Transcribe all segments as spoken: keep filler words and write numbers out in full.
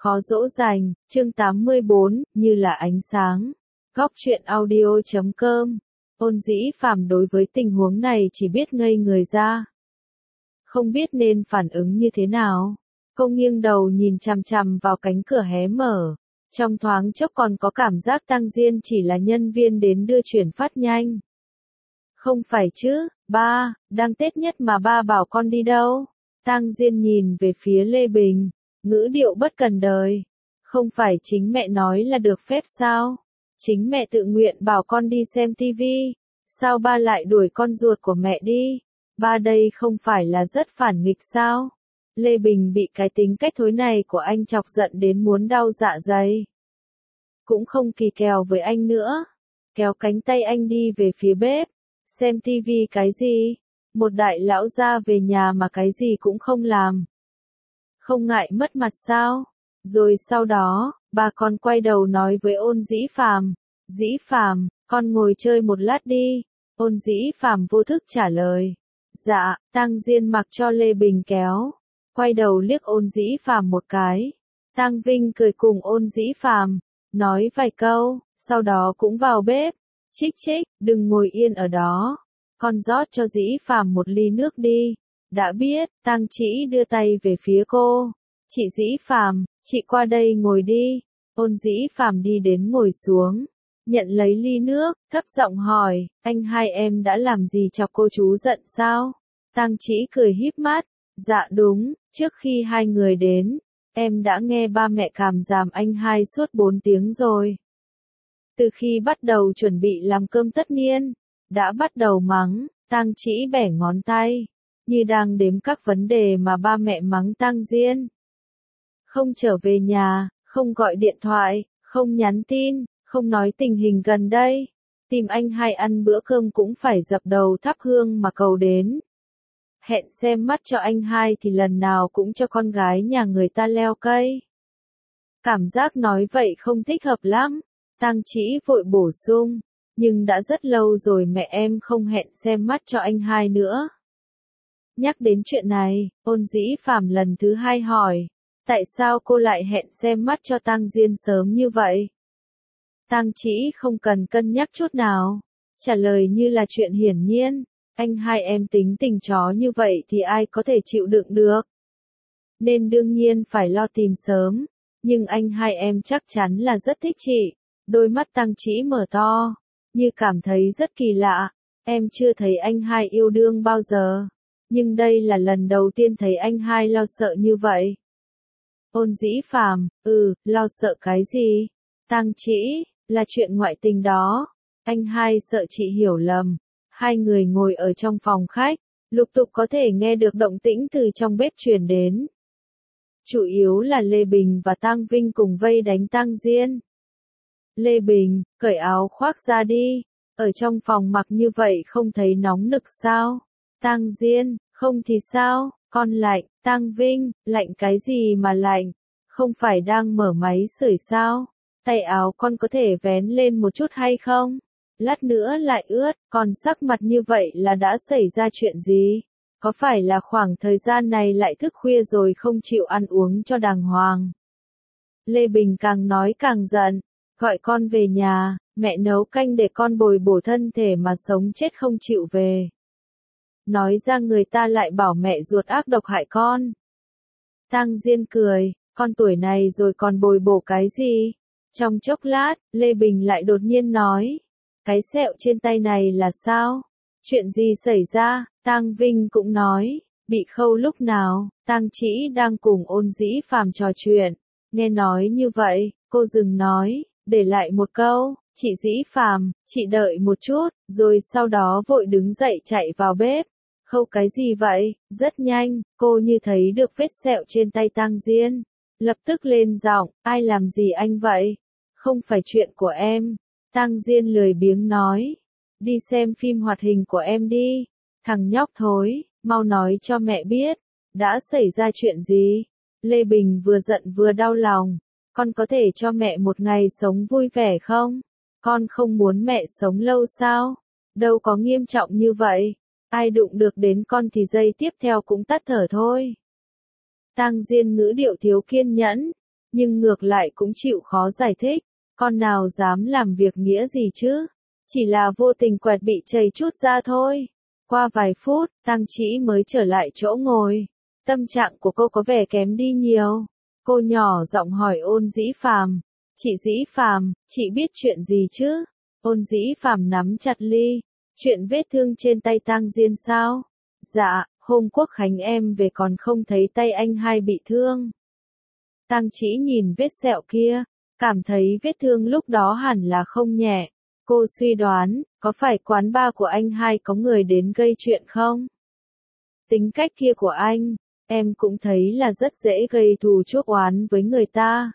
khó dỗ dành, chương tám mươi bốn, như là ánh sáng. Góc truyện audio chấm com. Ôn Dĩ Phàm đối với tình huống này chỉ biết ngây người ra. Không biết nên phản ứng như thế nào. Cô nghiêng đầu nhìn chằm chằm vào cánh cửa hé mở. Trong thoáng chốc còn có cảm giác Tăng Diên chỉ là nhân viên đến đưa chuyển phát nhanh. Không phải chứ, ba, đang Tết nhất mà ba bảo con đi đâu? Tăng Diên nhìn về phía Lê Bình, ngữ điệu bất cần đời. Không phải chính mẹ nói là được phép sao? Chính mẹ tự nguyện bảo con đi xem tivi. Sao ba lại đuổi con ruột của mẹ đi? Ba đây không phải là rất phản nghịch sao? Lê Bình bị cái tính cách thối này của anh chọc giận đến muốn đau dạ dày. Cũng không kỳ kèo với anh nữa. Kéo cánh tay anh đi về phía bếp. Xem tivi cái gì? Một đại lão gia về nhà mà cái gì cũng không làm. Không ngại mất mặt sao? Rồi sau đó, bà còn quay đầu nói với Ôn Dĩ Phàm, Dĩ Phàm, con ngồi chơi một lát đi. Ôn Dĩ Phàm vô thức trả lời. Dạ, Tăng Diên mặc cho Lê Bình kéo. Quay đầu liếc Ôn Dĩ Phàm một cái. Tăng Vinh cười cùng Ôn Dĩ Phàm, nói vài câu, sau đó cũng vào bếp. Chích chích, đừng ngồi yên ở đó. Con rót cho Dĩ Phàm một ly nước đi. Đã biết, Tăng Chỉ đưa tay về phía cô. Chị Dĩ Phàm, chị qua đây ngồi đi. Ôn Dĩ Phàm đi đến ngồi xuống. Nhận lấy ly nước, thấp giọng hỏi, anh hai em đã làm gì chọc cô chú giận sao? Tăng Chỉ cười híp mắt. Dạ đúng, trước khi hai người đến, em đã nghe ba mẹ càm ràm anh hai suốt bốn tiếng rồi. Từ khi bắt đầu chuẩn bị làm cơm tất niên, đã bắt đầu mắng. Tăng Chỉ bẻ ngón tay, như đang đếm các vấn đề mà ba mẹ mắng Tăng Diên. Không trở về nhà, không gọi điện thoại, không nhắn tin, không nói tình hình gần đây. Tìm anh hai ăn bữa cơm cũng phải dập đầu thắp hương mà cầu đến. Hẹn xem mắt cho anh hai thì lần nào cũng cho con gái nhà người ta leo cây. Cảm giác nói vậy không thích hợp lắm. Tăng Chỉ vội bổ sung. Nhưng đã rất lâu rồi mẹ em không hẹn xem mắt cho anh hai nữa. Nhắc đến chuyện này, Ôn Dĩ Phàm lần thứ hai hỏi. Tại sao cô lại hẹn xem mắt cho Tăng Diên sớm như vậy? Tăng Chỉ không cần cân nhắc chút nào. Trả lời như là chuyện hiển nhiên. Anh hai em tính tình chó như vậy thì ai có thể chịu đựng được. Nên đương nhiên phải lo tìm sớm. Nhưng anh hai em chắc chắn là rất thích chị. Đôi mắt Tăng Chỉ mở to. Như cảm thấy rất kỳ lạ. Em chưa thấy anh hai yêu đương bao giờ. Nhưng đây là lần đầu tiên thấy anh hai lo sợ như vậy. Ôn Dĩ Phàm, ừ, lo sợ cái gì? Tăng Chỉ, là chuyện ngoại tình đó. Anh hai sợ chị hiểu lầm. Hai người ngồi ở trong phòng khách, lục tục có thể nghe được động tĩnh từ trong bếp truyền đến. Chủ yếu là Lê Bình và Tăng Vinh cùng vây đánh Tăng Diên. Lê Bình, cởi áo khoác ra đi. Ở trong phòng mặc như vậy không thấy nóng nực sao? Tăng Diên, không thì sao? Con lạnh. Tăng Vinh, lạnh cái gì mà lạnh? Không phải đang mở máy sưởi sao? Tay áo con có thể vén lên một chút hay không? Lát nữa lại ướt, còn sắc mặt như vậy là đã xảy ra chuyện gì? Có phải là khoảng thời gian này lại thức khuya rồi không chịu ăn uống cho đàng hoàng? Lê Bình càng nói càng giận. Gọi con về nhà, mẹ nấu canh để con bồi bổ thân thể mà sống chết không chịu về. Nói ra người ta lại bảo mẹ ruột ác độc hại con. Tăng Diên cười, con tuổi này rồi còn bồi bổ cái gì? Trong chốc lát, Lê Bình lại đột nhiên nói. Cái sẹo trên tay này là sao? Chuyện gì xảy ra? Tăng Vinh cũng nói. Bị khâu lúc nào? Tăng Chỉ đang cùng Ôn Dĩ Phàm trò chuyện. Nghe nói như vậy, cô dừng nói. Để lại một câu, chị Dĩ Phàm, chị đợi một chút, rồi sau đó vội đứng dậy chạy vào bếp. Khâu cái gì vậy? Rất nhanh, cô như thấy được vết sẹo trên tay Tăng Diên. Lập tức lên giọng, ai làm gì anh vậy? Không phải chuyện của em. Tăng Diên lười biếng nói. Đi xem phim hoạt hình của em đi. Thằng nhóc thối, mau nói cho mẹ biết. Đã xảy ra chuyện gì? Lê Bình vừa giận vừa đau lòng. Con có thể cho mẹ một ngày sống vui vẻ không? Con không muốn mẹ sống lâu sao? Đâu có nghiêm trọng như vậy. Ai đụng được đến con thì giây tiếp theo cũng tắt thở thôi. Tăng Diên ngữ điệu thiếu kiên nhẫn. nhưng ngược lại cũng chịu khó giải thích, con nào dám làm việc nghĩa gì chứ, chỉ là vô tình quẹt bị chảy chút ra thôi. Qua vài phút, Tang Chỉ mới trở lại chỗ ngồi, tâm trạng của cô có vẻ kém đi nhiều. Cô nhỏ giọng hỏi Ôn Dĩ Phàm, chị Dĩ Phàm, chị biết chuyện gì chứ? Ôn Dĩ Phàm nắm chặt ly, chuyện vết thương trên tay Tang Diên sao? Dạ, hôm Quốc Khánh em về còn không thấy tay anh hai bị thương. Tang Chỉ nhìn vết sẹo kia, cảm thấy vết thương lúc đó hẳn là không nhẹ. Cô suy đoán, có phải quán bar của anh hai có người đến gây chuyện không? Tính cách kia của anh, em cũng thấy là rất dễ gây thù chuốc oán với người ta.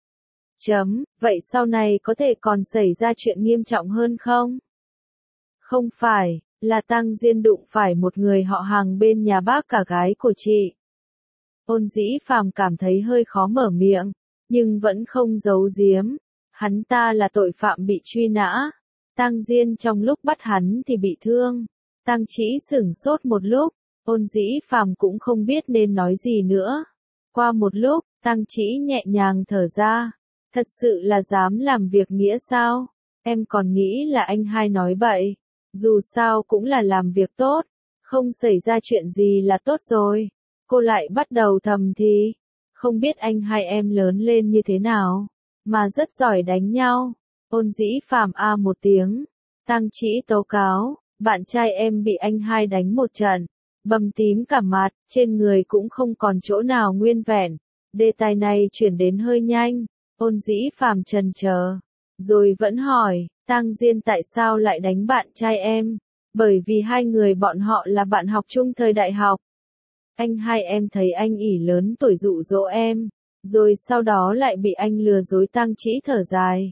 Chấm, vậy sau này có thể còn xảy ra chuyện nghiêm trọng hơn không? Không phải, là Tang Diên đụng phải một người họ hàng bên nhà bác cả gái của chị. Ôn Dĩ Phàm cảm thấy hơi khó mở miệng, nhưng vẫn không giấu giếm. Hắn ta là tội phạm bị truy nã. Tang Diên trong lúc bắt hắn thì bị thương. Tang Chỉ sửng sốt một lúc, Ôn Dĩ Phàm cũng không biết nên nói gì nữa. Qua một lúc, Tang Chỉ nhẹ nhàng thở ra. Thật sự là dám làm việc nghĩa sao? Em còn nghĩ là anh hai nói bậy. Dù sao cũng là làm việc tốt, không xảy ra chuyện gì là tốt rồi. Cô lại bắt đầu thầm thì, không biết anh hai em lớn lên như thế nào, mà rất giỏi đánh nhau. Ôn Dĩ Phàm a một tiếng, Tang Chỉ tố cáo, bạn trai em bị anh hai đánh một trận, bầm tím cả mặt, trên người cũng không còn chỗ nào nguyên vẹn. Đề tài này chuyển đến hơi nhanh, Ôn Dĩ Phàm chần chờ, rồi vẫn hỏi, Tang Diên tại sao lại đánh bạn trai em? Bởi vì hai người bọn họ là bạn học chung thời đại học. Anh hai em thấy anh ỷ lớn tuổi dụ dỗ em, rồi sau đó lại bị anh lừa dối. Tang Chỉ thở dài.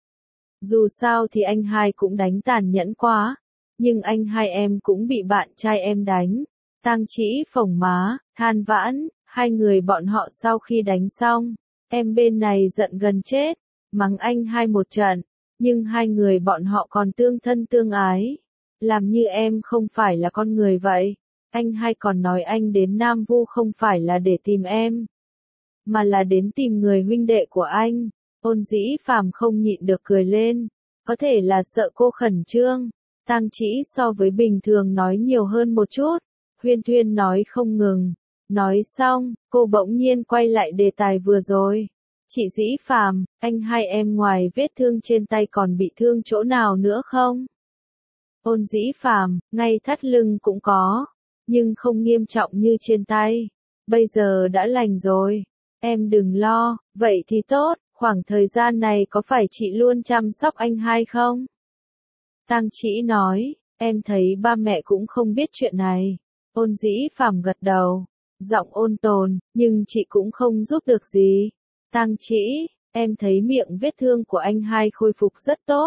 Dù sao thì anh hai cũng đánh tàn nhẫn quá, nhưng anh hai em cũng bị bạn trai em đánh. Tang Chỉ phồng má, than vãn, hai người bọn họ sau khi đánh xong, em bên này giận gần chết, mắng anh hai một trận, nhưng hai người bọn họ còn tương thân tương ái, làm như em không phải là con người vậy. Anh hai còn nói anh đến Nam Vu không phải là để tìm em, mà là đến tìm người huynh đệ của anh. Ôn Dĩ Phàm không nhịn được cười lên, có thể là sợ cô khẩn trương. Tang Chỉ so với bình thường nói nhiều hơn một chút, huyên thuyên nói không ngừng. Nói xong, cô bỗng nhiên quay lại đề tài vừa rồi. Chị Dĩ Phàm, anh hai em ngoài vết thương trên tay còn bị thương chỗ nào nữa không? Ôn Dĩ Phàm, ngay thắt lưng cũng có, nhưng không nghiêm trọng như trên tay. Bây giờ đã lành rồi, em đừng lo. Vậy thì tốt, khoảng thời gian này có phải chị luôn chăm sóc anh hai không? Tang Chỉ nói, em thấy ba mẹ cũng không biết chuyện này. Ôn Dĩ Phàm gật đầu, giọng ôn tồn, nhưng chị cũng không giúp được gì. Tang Chỉ, em thấy miệng vết thương của anh hai khôi phục rất tốt.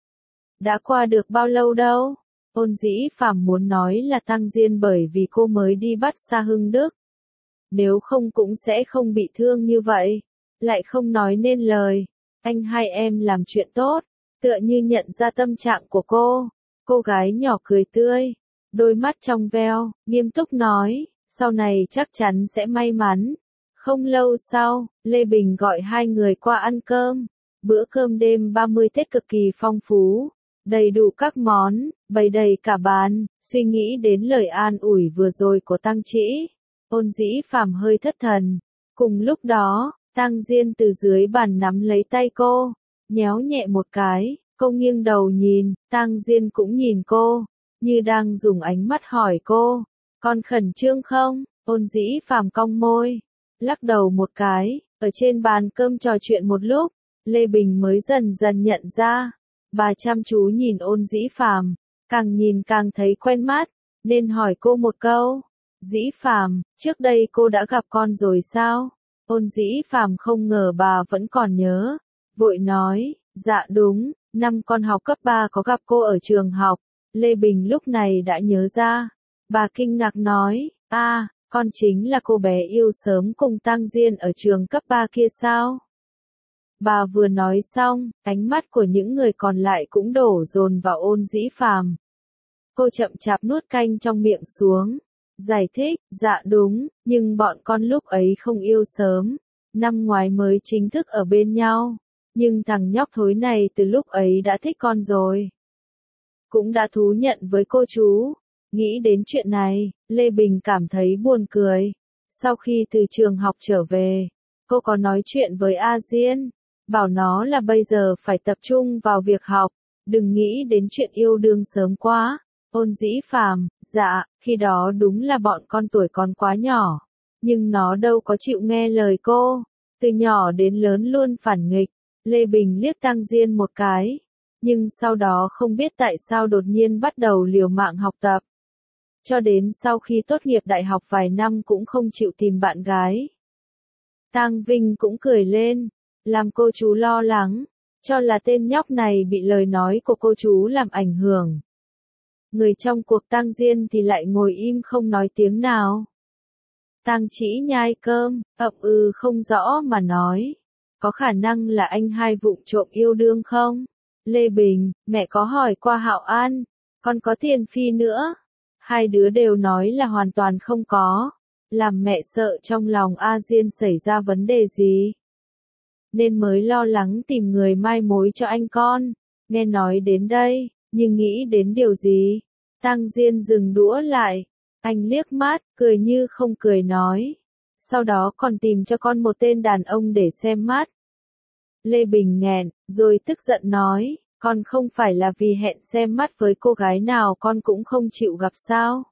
Đã qua được bao lâu đâu? Ôn Dĩ Phàm muốn nói là Tang Diên bởi vì cô mới đi bắt Sa Hưng Đức. Nếu không cũng sẽ không bị thương như vậy. Lại không nói nên lời. Anh hai em làm chuyện tốt, tựa như nhận ra tâm trạng của cô. Cô gái nhỏ cười tươi, đôi mắt trong veo, nghiêm túc nói, sau này chắc chắn sẽ may mắn. Không lâu sau, Lê Bình gọi hai người qua ăn cơm. Bữa cơm đêm ba mươi Tết cực kỳ phong phú, đầy đủ các món, bày đầy cả bàn. Suy nghĩ đến lời an ủi vừa rồi của Tang Chỉ, Ôn Dĩ Phàm hơi thất thần. Cùng lúc đó, Tang Diên từ dưới bàn nắm lấy tay cô, nhéo nhẹ một cái. Cô nghiêng đầu nhìn, Tang Diên cũng nhìn cô, như đang dùng ánh mắt hỏi cô, con khẩn trương không? Ôn Dĩ Phàm cong môi, lắc đầu một cái. Ở trên bàn cơm trò chuyện một lúc, Lê Bình mới dần dần nhận ra, bà chăm chú nhìn Ôn Dĩ Phàm, càng nhìn càng thấy quen mắt, nên hỏi cô một câu, Dĩ Phàm, trước đây cô đã gặp con rồi sao? Ôn Dĩ Phàm không ngờ bà vẫn còn nhớ, vội nói, dạ đúng, năm con học cấp ba có gặp cô ở trường học. Lê Bình lúc này đã nhớ ra, bà kinh ngạc nói, a, con chính là cô bé yêu sớm cùng Tang Diên ở trường cấp ba kia sao? Bà vừa nói xong, ánh mắt của những người còn lại cũng đổ dồn vào Ôn Dĩ Phàm. Cô chậm chạp nuốt canh trong miệng xuống, giải thích, dạ đúng, nhưng bọn con lúc ấy không yêu sớm, Năm ngoái mới chính thức ở bên nhau, nhưng thằng nhóc thối này từ lúc ấy đã thích con rồi. Cũng đã thú nhận với cô chú. Nghĩ đến chuyện này, Lê Bình cảm thấy buồn cười. Sau khi từ trường học trở về, cô có nói chuyện với A Diên, bảo nó là bây giờ phải tập trung vào việc học, đừng nghĩ đến chuyện yêu đương sớm quá. Ôn Dĩ Phàm, dạ, khi đó đúng là bọn con tuổi còn quá nhỏ, nhưng nó đâu có chịu nghe lời cô, từ nhỏ đến lớn luôn phản nghịch. Lê Bình liếc Tang Diên một cái, nhưng sau đó không biết tại sao đột nhiên bắt đầu liều mạng học tập. Cho đến sau khi tốt nghiệp đại học vài năm cũng không chịu tìm bạn gái. Tang Vinh cũng cười lên, làm cô chú lo lắng, cho là tên nhóc này bị lời nói của cô chú làm ảnh hưởng. Người trong cuộc Tang Diên thì lại ngồi im không nói tiếng nào. Tang Chỉ nhai cơm, ậm ừ không rõ mà nói. Có khả năng là anh hai vụng trộm yêu đương không? Lê Bình, mẹ có hỏi qua Hạo An, còn có Tiền Phi nữa. Hai đứa đều nói là hoàn toàn không có. Làm mẹ sợ trong lòng A Diên xảy ra vấn đề gì. Nên mới lo lắng tìm người mai mối cho anh con. Nghe nói đến đây, nhưng nghĩ đến điều gì? Tang Diên dừng đũa lại. Anh liếc mắt, cười như không cười nói. Sau đó còn tìm cho con một tên đàn ông để xem mắt. Lê Bình nghẹn, rồi tức giận nói, con không phải là vì hẹn xem mắt với cô gái nào con cũng không chịu gặp sao?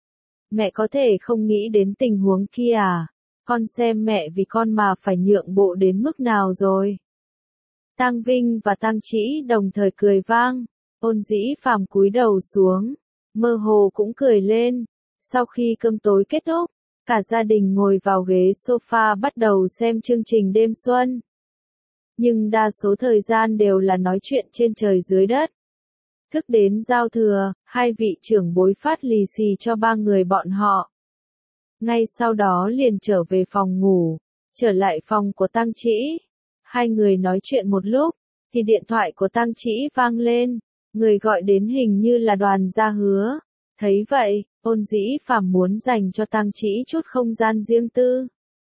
Mẹ có thể không nghĩ đến tình huống kia à? Con xem mẹ vì con mà phải nhượng bộ đến mức nào rồi? Tang Vinh và Tang Chỉ đồng thời cười vang, Ôn Dĩ Phàm cúi đầu xuống, mơ hồ cũng cười lên. Sau khi cơm tối kết thúc, cả gia đình ngồi vào ghế sofa bắt đầu xem chương trình đêm xuân. Nhưng đa số thời gian đều là nói chuyện trên trời dưới đất. Thức đến giao thừa, hai vị trưởng bối phát lì xì cho ba người bọn họ. Ngay sau đó liền trở về phòng ngủ, trở lại phòng của Tang Chỉ. Hai người nói chuyện một lúc, thì điện thoại của Tang Chỉ vang lên, người gọi đến hình như là Đoàn Gia Hứa. Thấy vậy, Ôn Dĩ Phàm muốn dành cho Tang Chỉ chút không gian riêng tư,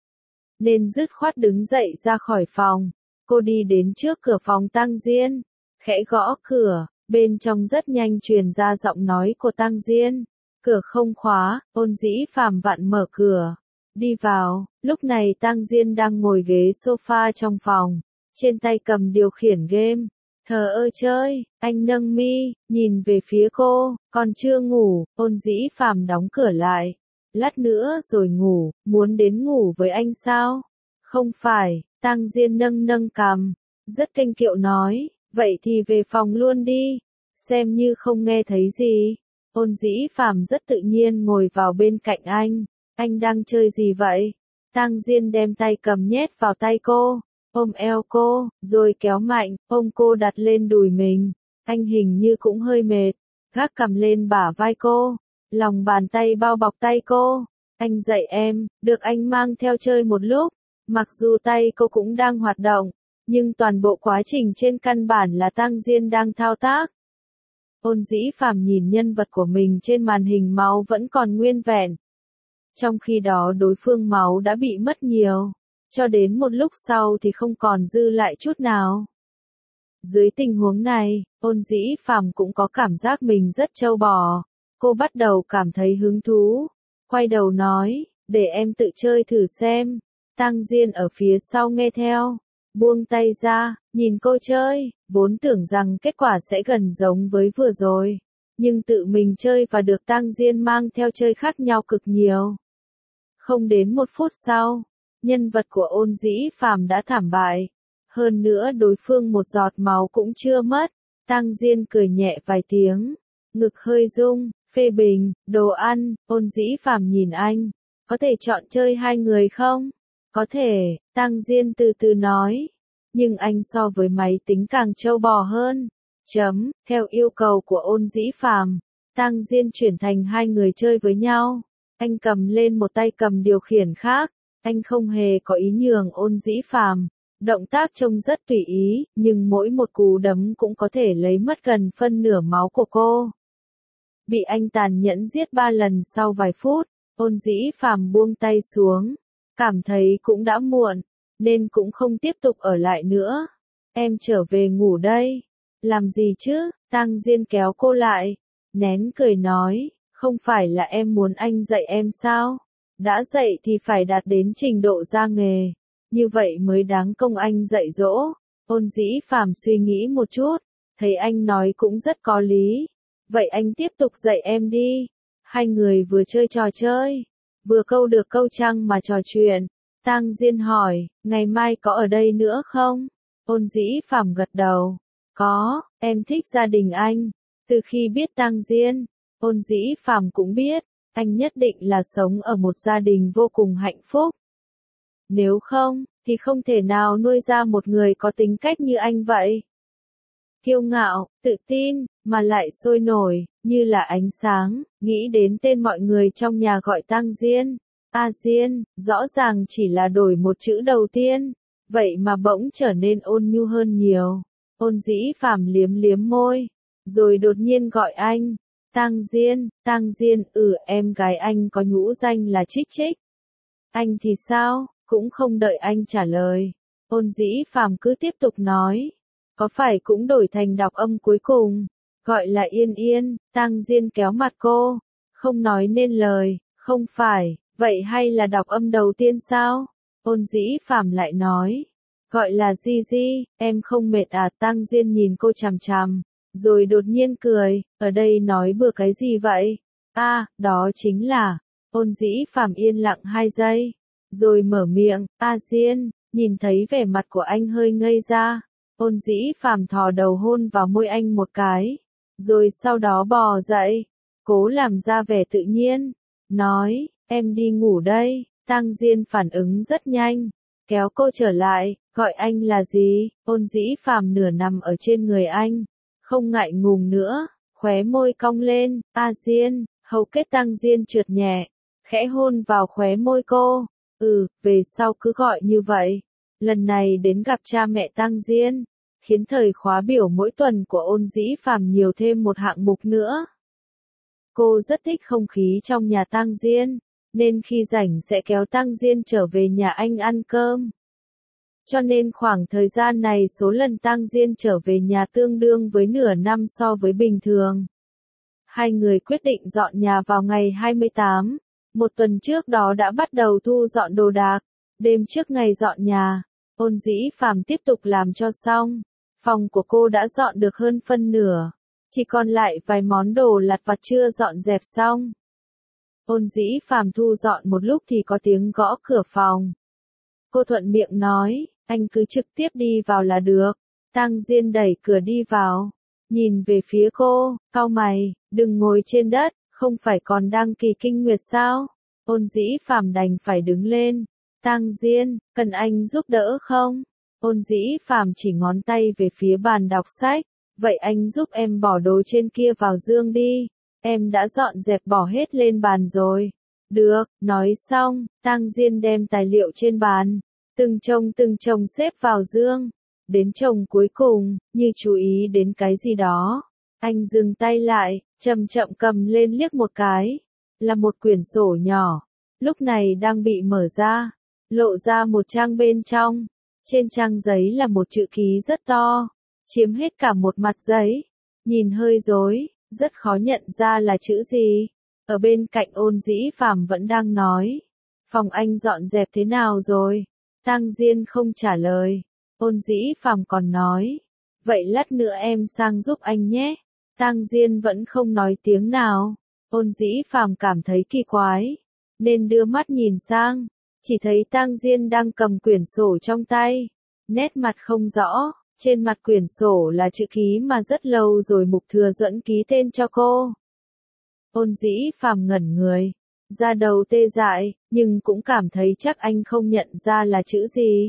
nên dứt khoát đứng dậy ra khỏi phòng. Cô đi đến trước cửa phòng Tang Diên, khẽ gõ cửa, bên trong rất nhanh truyền ra giọng nói của Tang Diên. Cửa không khóa, Ôn Dĩ Phàm vặn mở cửa, đi vào. Lúc này Tang Diên đang ngồi ghế sofa trong phòng, trên tay cầm điều khiển game, thờ ơ chơi. Anh nâng mi, nhìn về phía cô, còn chưa ngủ. Ôn Dĩ Phàm đóng cửa lại, lát nữa rồi ngủ, muốn đến ngủ với anh sao? Không phải. Tang Diên nâng nâng cằm, rất kênh kiệu nói, vậy thì về phòng luôn đi, xem như không nghe thấy gì. Ôn Dĩ Phàm rất tự nhiên ngồi vào bên cạnh anh, anh đang chơi gì vậy? Tang Diên đem tay cầm nhét vào tay cô, ôm eo cô, rồi kéo mạnh, ôm cô đặt lên đùi mình. Anh hình như cũng hơi mệt, gác cằm lên bả vai cô, lòng bàn tay bao bọc tay cô. Anh dạy em, được anh mang theo chơi một lúc. Mặc dù tay cô cũng đang hoạt động, nhưng toàn bộ quá trình trên căn bản là Tang Diên đang thao tác. Ôn Dĩ Phàm nhìn nhân vật của mình trên màn hình máu vẫn còn nguyên vẹn. Trong khi đó đối phương máu đã bị mất nhiều, cho đến một lúc sau thì không còn dư lại chút nào. Dưới tình huống này, Ôn Dĩ Phàm cũng có cảm giác mình rất trâu bò. Cô bắt đầu cảm thấy hứng thú, quay đầu nói, để em tự chơi thử xem. Tang Diên ở phía sau nghe theo, buông tay ra, nhìn cô chơi, vốn tưởng rằng kết quả sẽ gần giống với vừa rồi, nhưng tự mình chơi và được Tang Diên mang theo chơi khác nhau cực nhiều. Không đến một phút sau, nhân vật của Ôn Dĩ Phàm đã thảm bại, hơn nữa đối phương một giọt máu cũng chưa mất. Tang Diên cười nhẹ vài tiếng, ngực hơi rung, phê bình, đồ ăn. Ôn Dĩ Phàm nhìn anh, có thể chọn chơi hai người không? Có thể, Tang Diên từ từ nói, nhưng anh so với máy tính càng trâu bò hơn. Chấm, theo yêu cầu của Ôn Dĩ Phàm, Tang Diên chuyển thành hai người chơi với nhau. Anh cầm lên một tay cầm điều khiển khác, anh không hề có ý nhường Ôn Dĩ Phàm. Động tác trông rất tùy ý, nhưng mỗi một cú đấm cũng có thể lấy mất gần phân nửa máu của cô. Bị anh tàn nhẫn giết ba lần sau vài phút, Ôn Dĩ Phàm buông tay xuống, cảm thấy cũng đã muộn. nên cũng không tiếp tục ở lại nữa. Em trở về ngủ đây. Làm gì chứ? Tang Diên kéo cô lại, nén cười nói, không phải là em muốn anh dạy em sao? Đã dạy thì phải đạt đến trình độ ra nghề, như vậy mới đáng công anh dạy dỗ. Ôn Dĩ Phàm suy nghĩ một chút, thấy anh nói cũng rất có lý. Vậy anh tiếp tục dạy em đi. Hai người vừa chơi trò chơi, vừa câu được câu trăng mà trò chuyện. Tang Diên hỏi, ngày mai có ở đây nữa không? Ôn Dĩ Phàm gật đầu. Có, em thích gia đình anh. Từ khi biết Tang Diên, Ôn Dĩ Phàm cũng biết, anh nhất định là sống ở một gia đình vô cùng hạnh phúc. Nếu không, thì không thể nào nuôi ra một người có tính cách như anh vậy. Kiêu ngạo, tự tin, mà lại sôi nổi, như là ánh sáng, nghĩ đến tên mọi người trong nhà gọi Tang Diên. A Diên, rõ ràng chỉ là đổi một chữ đầu tiên, vậy mà bỗng trở nên ôn nhu hơn nhiều. Ôn Dĩ Phàm liếm liếm môi, rồi đột nhiên gọi anh, Tang Diên, Tang Diên, ừ em gái anh có nhũ danh là Trích Trích. Anh thì sao? Cũng không đợi anh trả lời. Ôn Dĩ Phàm cứ tiếp tục nói, có phải cũng đổi thành đọc âm cuối cùng, gọi là Yên Yên. Tang Diên kéo mặt cô, không nói nên lời, không phải, vậy hay là đọc âm đầu tiên sao? Ôn Dĩ Phàm lại nói, gọi là Di Di, em không mệt à? Tang Diên nhìn cô chằm chằm, rồi đột nhiên cười, ở đây nói bừa cái gì vậy? A, à, đó chính là, Ôn Dĩ Phàm yên lặng hai giây, rồi mở miệng, A Diên, nhìn thấy vẻ mặt của anh hơi ngây ra. Ôn Dĩ Phàm thò đầu hôn vào môi anh một cái, rồi sau đó bò dậy, cố làm ra vẻ tự nhiên, nói, em đi ngủ đây. Tang Diên phản ứng rất nhanh, kéo cô trở lại, gọi anh là gì? Ôn Dĩ Phàm nửa nằm ở trên người anh, không ngại ngùng nữa, khóe môi cong lên, A Diên, hầu kết Tang Diên trượt nhẹ, khẽ hôn vào khóe môi cô, ừ, về sau cứ gọi như vậy. Lần này đến gặp cha mẹ Tang Diên, khiến thời khóa biểu mỗi tuần của Ôn Dĩ Phàm nhiều thêm một hạng mục nữa. Cô rất thích không khí trong nhà Tang Diên, nên khi rảnh sẽ kéo Tang Diên trở về nhà anh ăn cơm. Cho nên khoảng thời gian này số lần Tang Diên trở về nhà tương đương với nửa năm so với bình thường. Hai người quyết định dọn nhà vào ngày hai mươi tám, một tuần trước đó đã bắt đầu thu dọn đồ đạc. Đêm trước ngày dọn nhà, Ôn Dĩ Phàm tiếp tục làm cho xong. Phòng của cô đã dọn được hơn phân nửa, chỉ còn lại vài món đồ lặt vặt chưa dọn dẹp xong. Ôn Dĩ Phàm thu dọn một lúc thì có tiếng gõ cửa phòng. Cô thuận miệng nói, anh cứ trực tiếp đi vào là được. Tang Diên đẩy cửa đi vào, nhìn về phía cô, cau mày, đừng ngồi trên đất, không phải còn đang kỳ kinh nguyệt sao? Ôn Dĩ Phàm đành phải đứng lên. Tang Diên, cần anh giúp đỡ không? Ôn Dĩ Phàm chỉ ngón tay về phía bàn đọc sách, vậy anh giúp em bỏ đồ trên kia vào dương đi. Em đã dọn dẹp bỏ hết lên bàn rồi. Được, nói xong, Tang Diên đem tài liệu trên bàn, từng chồng từng chồng xếp vào dương. Đến chồng cuối cùng, như chú ý đến cái gì đó. Anh dừng tay lại, chậm chậm cầm lên liếc một cái. Là một quyển sổ nhỏ, lúc này đang bị mở ra, lộ ra một trang bên trong. Trên trang giấy là một chữ ký rất to, chiếm hết cả một mặt giấy. Nhìn hơi rối, rất khó nhận ra là chữ gì. Ở bên cạnh Ôn Dĩ Phàm vẫn đang nói, phòng anh dọn dẹp thế nào rồi? Tang Diên không trả lời. Ôn Dĩ Phàm còn nói, vậy lát nữa em sang giúp anh nhé. Tang Diên vẫn không nói tiếng nào. Ôn Dĩ Phàm cảm thấy kỳ quái, nên đưa mắt nhìn sang, chỉ thấy Tang Diên đang cầm quyển sổ trong tay, nét mặt không rõ. Trên mặt quyển sổ là chữ ký mà rất lâu rồi Mục Thừa Duẫn ký tên cho cô. Ôn Dĩ Phàm ngẩn người, da đầu tê dại, nhưng cũng cảm thấy chắc anh không nhận ra là chữ gì.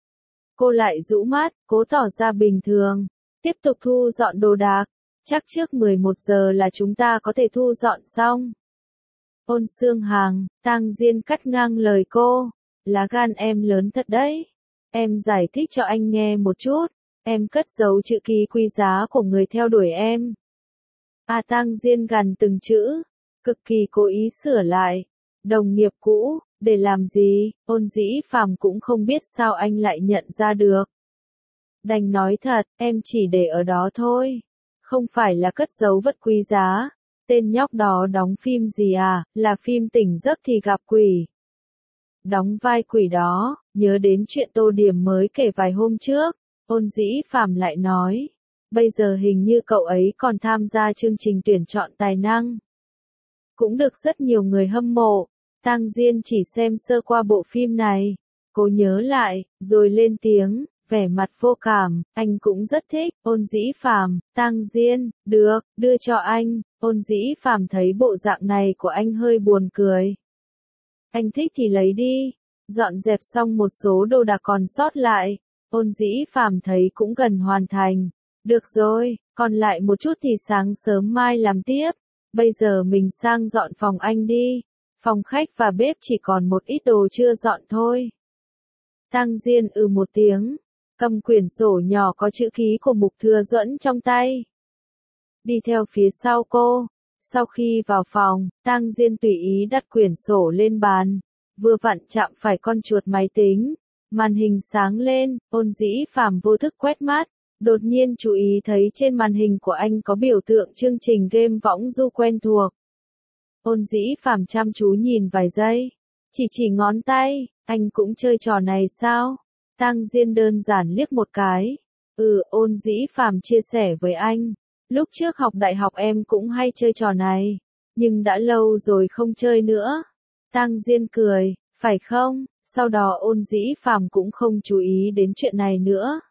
Cô lại rũ mắt, cố tỏ ra bình thường, tiếp tục thu dọn đồ đạc. Chắc trước mười một giờ là chúng ta có thể thu dọn xong. Ôn Xương Hàng, Tang Diên cắt ngang lời cô, lá gan em lớn thật đấy. Em giải thích cho anh nghe một chút. Em cất giấu chữ ký quý giá của người theo đuổi em. À Tang Diên gằn từng chữ, cực kỳ cố ý sửa lại. Đồng nghiệp cũ, Để làm gì? Ôn Dĩ Phàm cũng không biết sao anh lại nhận ra được. Đành nói thật, em chỉ để ở đó thôi. Không phải là cất giấu vật quý giá. Tên nhóc đó đóng phim gì à, là phim Tỉnh Giấc thì gặp quỷ. Đóng vai quỷ đó, nhớ đến chuyện Tô Điểm mới kể vài hôm trước, Ôn Dĩ Phàm lại nói. Bây giờ hình như cậu ấy còn tham gia chương trình tuyển chọn tài năng. Cũng được rất nhiều người hâm mộ. Tang Diên chỉ xem sơ qua bộ phim này. Cô nhớ lại, rồi lên tiếng, vẻ mặt vô cảm, anh cũng rất thích. Ôn Dĩ Phàm, Tang Diên, được, đưa cho anh. Ôn Dĩ Phàm thấy bộ dạng này của anh hơi buồn cười. Anh thích thì lấy đi. Dọn dẹp xong một số đồ đạc còn sót lại. Ôn Dĩ Phàm thấy cũng gần hoàn thành. Được rồi, còn lại một chút thì sáng sớm mai làm tiếp. Bây giờ mình sang dọn phòng anh đi. Phòng khách và bếp chỉ còn một ít đồ chưa dọn thôi. Tang Diên ừ một tiếng, cầm quyển sổ nhỏ có chữ ký của Mục Thừa Duẫn trong tay. Đi theo phía sau cô. Sau khi vào phòng, Tang Diên tùy ý đặt quyển sổ lên bàn. Vừa vặn chạm phải con chuột máy tính. Màn hình sáng lên, Ôn Dĩ Phàm vô thức quét mắt. Đột nhiên chú ý thấy trên màn hình của anh có biểu tượng chương trình game võng du quen thuộc. Ôn Dĩ Phàm chăm chú nhìn vài giây. Chỉ chỉ ngón tay, anh cũng chơi trò này sao? Tang Diên đơn giản liếc một cái. Ừ, Ôn Dĩ Phàm chia sẻ với anh. Lúc trước học đại học em cũng hay chơi trò này. Nhưng đã lâu rồi không chơi nữa. Tang Diên cười, phải không? Sau đó Ôn Dĩ Phàm cũng không chú ý đến chuyện này nữa.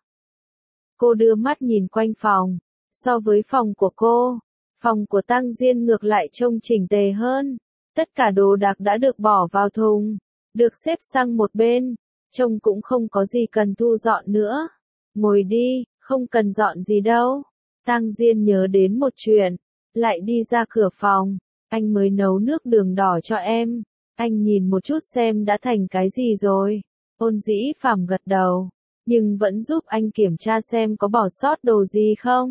Cô đưa mắt nhìn quanh phòng. So với phòng của cô, phòng của Tang Diên ngược lại trông chỉnh tề hơn. Tất cả đồ đạc đã được bỏ vào thùng, được xếp sang một bên, trông cũng không có gì cần thu dọn nữa. Ngồi đi, không cần dọn gì đâu. Tang Diên nhớ đến một chuyện, lại đi ra cửa phòng. Anh mới nấu nước đường đỏ cho em. Anh nhìn một chút xem đã thành cái gì rồi. Ôn Dĩ Phàm gật đầu, nhưng vẫn giúp anh kiểm tra xem có bỏ sót đồ gì không.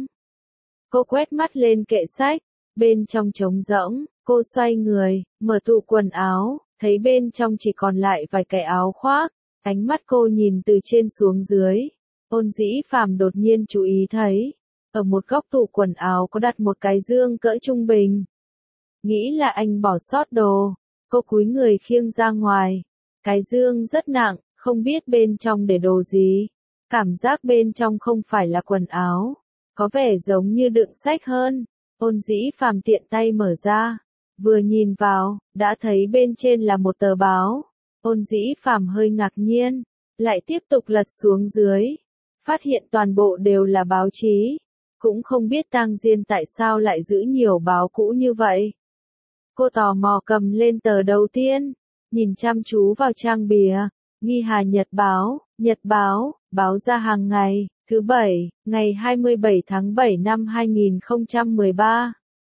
Cô quét mắt lên kệ sách, bên trong trống rỗng, cô xoay người, mở tủ quần áo, thấy bên trong chỉ còn lại vài cái áo khoác. Ánh mắt cô nhìn từ trên xuống dưới. Ôn Dĩ Phàm đột nhiên chú ý thấy, ở một góc tủ quần áo có đặt một cái dương cỡ trung bình. Nghĩ là anh bỏ sót đồ, cô cúi người khiêng ra ngoài. Cái dương rất nặng, không biết bên trong để đồ gì. Cảm giác bên trong không phải là quần áo, có vẻ giống như đựng sách hơn. Ôn Dĩ Phàm tiện tay mở ra, vừa nhìn vào, đã thấy bên trên là một tờ báo. Ôn Dĩ Phàm hơi ngạc nhiên, lại tiếp tục lật xuống dưới, phát hiện toàn bộ đều là báo chí. Cũng không biết Tang Diên tại sao lại giữ nhiều báo cũ như vậy. Cô tò mò cầm lên tờ đầu tiên, nhìn chăm chú vào trang bìa. Nghi Hà Nhật Báo, Nhật Báo, báo ra hàng ngày, thứ Bảy, ngày hai mươi bảy tháng bảy năm hai nghìn không trăm mười ba.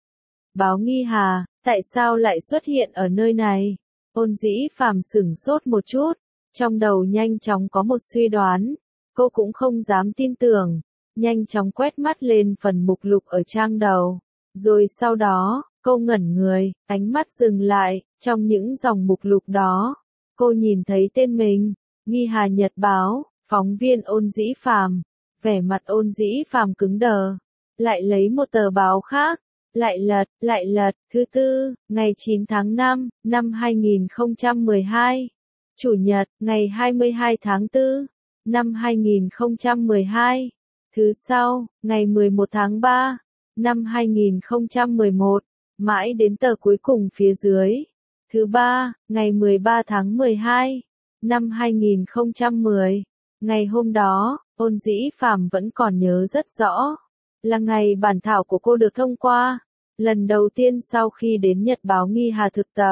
Báo Nghi Hà, tại sao lại xuất hiện ở nơi này? Ôn Dĩ Phàm sửng sốt một chút, trong đầu nhanh chóng có một suy đoán. Cô cũng không dám tin tưởng, nhanh chóng quét mắt lên phần mục lục ở trang đầu. Rồi sau đó, cô ngẩn người, ánh mắt dừng lại, trong những dòng mục lục đó. Cô nhìn thấy tên mình, Nghi Hà Nhật Báo, phóng viên Ôn Dĩ Phàm. Vẻ mặt Ôn Dĩ Phàm cứng đờ, lại lấy một tờ báo khác, lại lật, lại lật, thứ tư, ngày chín tháng năm, năm hai nghìn không trăm mười hai. Chủ nhật, ngày hai mươi hai tháng tư, năm hai nghìn không trăm mười hai. Thứ sau, ngày mười một tháng ba, năm hai nghìn không trăm mười một. Mãi đến tờ cuối cùng phía dưới. Thứ ba, ngày mười ba tháng mười hai, năm hai nghìn không trăm mười. Ngày hôm đó, Ôn Dĩ Phàm vẫn còn nhớ rất rõ. Là ngày bản thảo của cô được thông qua. Lần đầu tiên sau khi đến Nhật Báo Nghi Hà thực tập.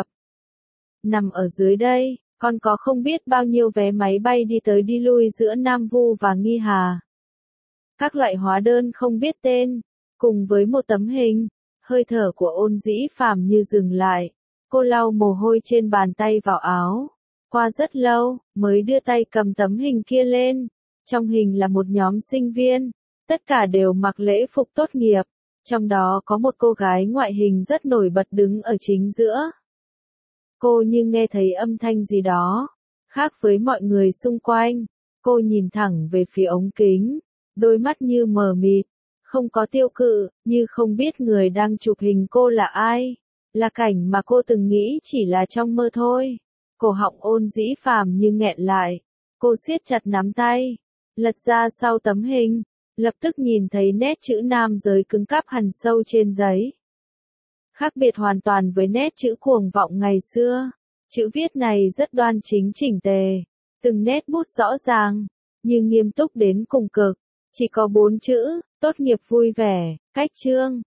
Nằm ở dưới đây, còn có không biết bao nhiêu vé máy bay đi tới đi lui giữa Nam Vu và Nghi Hà. Các loại hóa đơn không biết tên, cùng với một tấm hình. Hơi thở của Ôn Dĩ Phàm như dừng lại. Cô lau mồ hôi trên bàn tay vào áo. Qua rất lâu, mới đưa tay cầm tấm hình kia lên. Trong hình là một nhóm sinh viên. Tất cả đều mặc lễ phục tốt nghiệp. Trong đó có một cô gái ngoại hình rất nổi bật đứng ở chính giữa. Cô như nghe thấy âm thanh gì đó. Khác với mọi người xung quanh, cô nhìn thẳng về phía ống kính, đôi mắt như mờ mịt, không có tiêu cự, như không biết người đang chụp hình cô là ai. Là cảnh mà cô từng nghĩ chỉ là trong mơ thôi. Cổ họng Ôn Dĩ Phàm như nghẹn lại. Cô siết chặt nắm tay, lật ra sau tấm hình, lập tức nhìn thấy nét chữ nam giới cứng cáp hằn sâu trên giấy. Khác biệt hoàn toàn với nét chữ cuồng vọng ngày xưa. Chữ viết này rất đoan chính chỉnh tề, từng nét bút rõ ràng, nhưng nghiêm túc đến cùng cực. Chỉ có bốn chữ, tốt nghiệp vui vẻ, cách chương.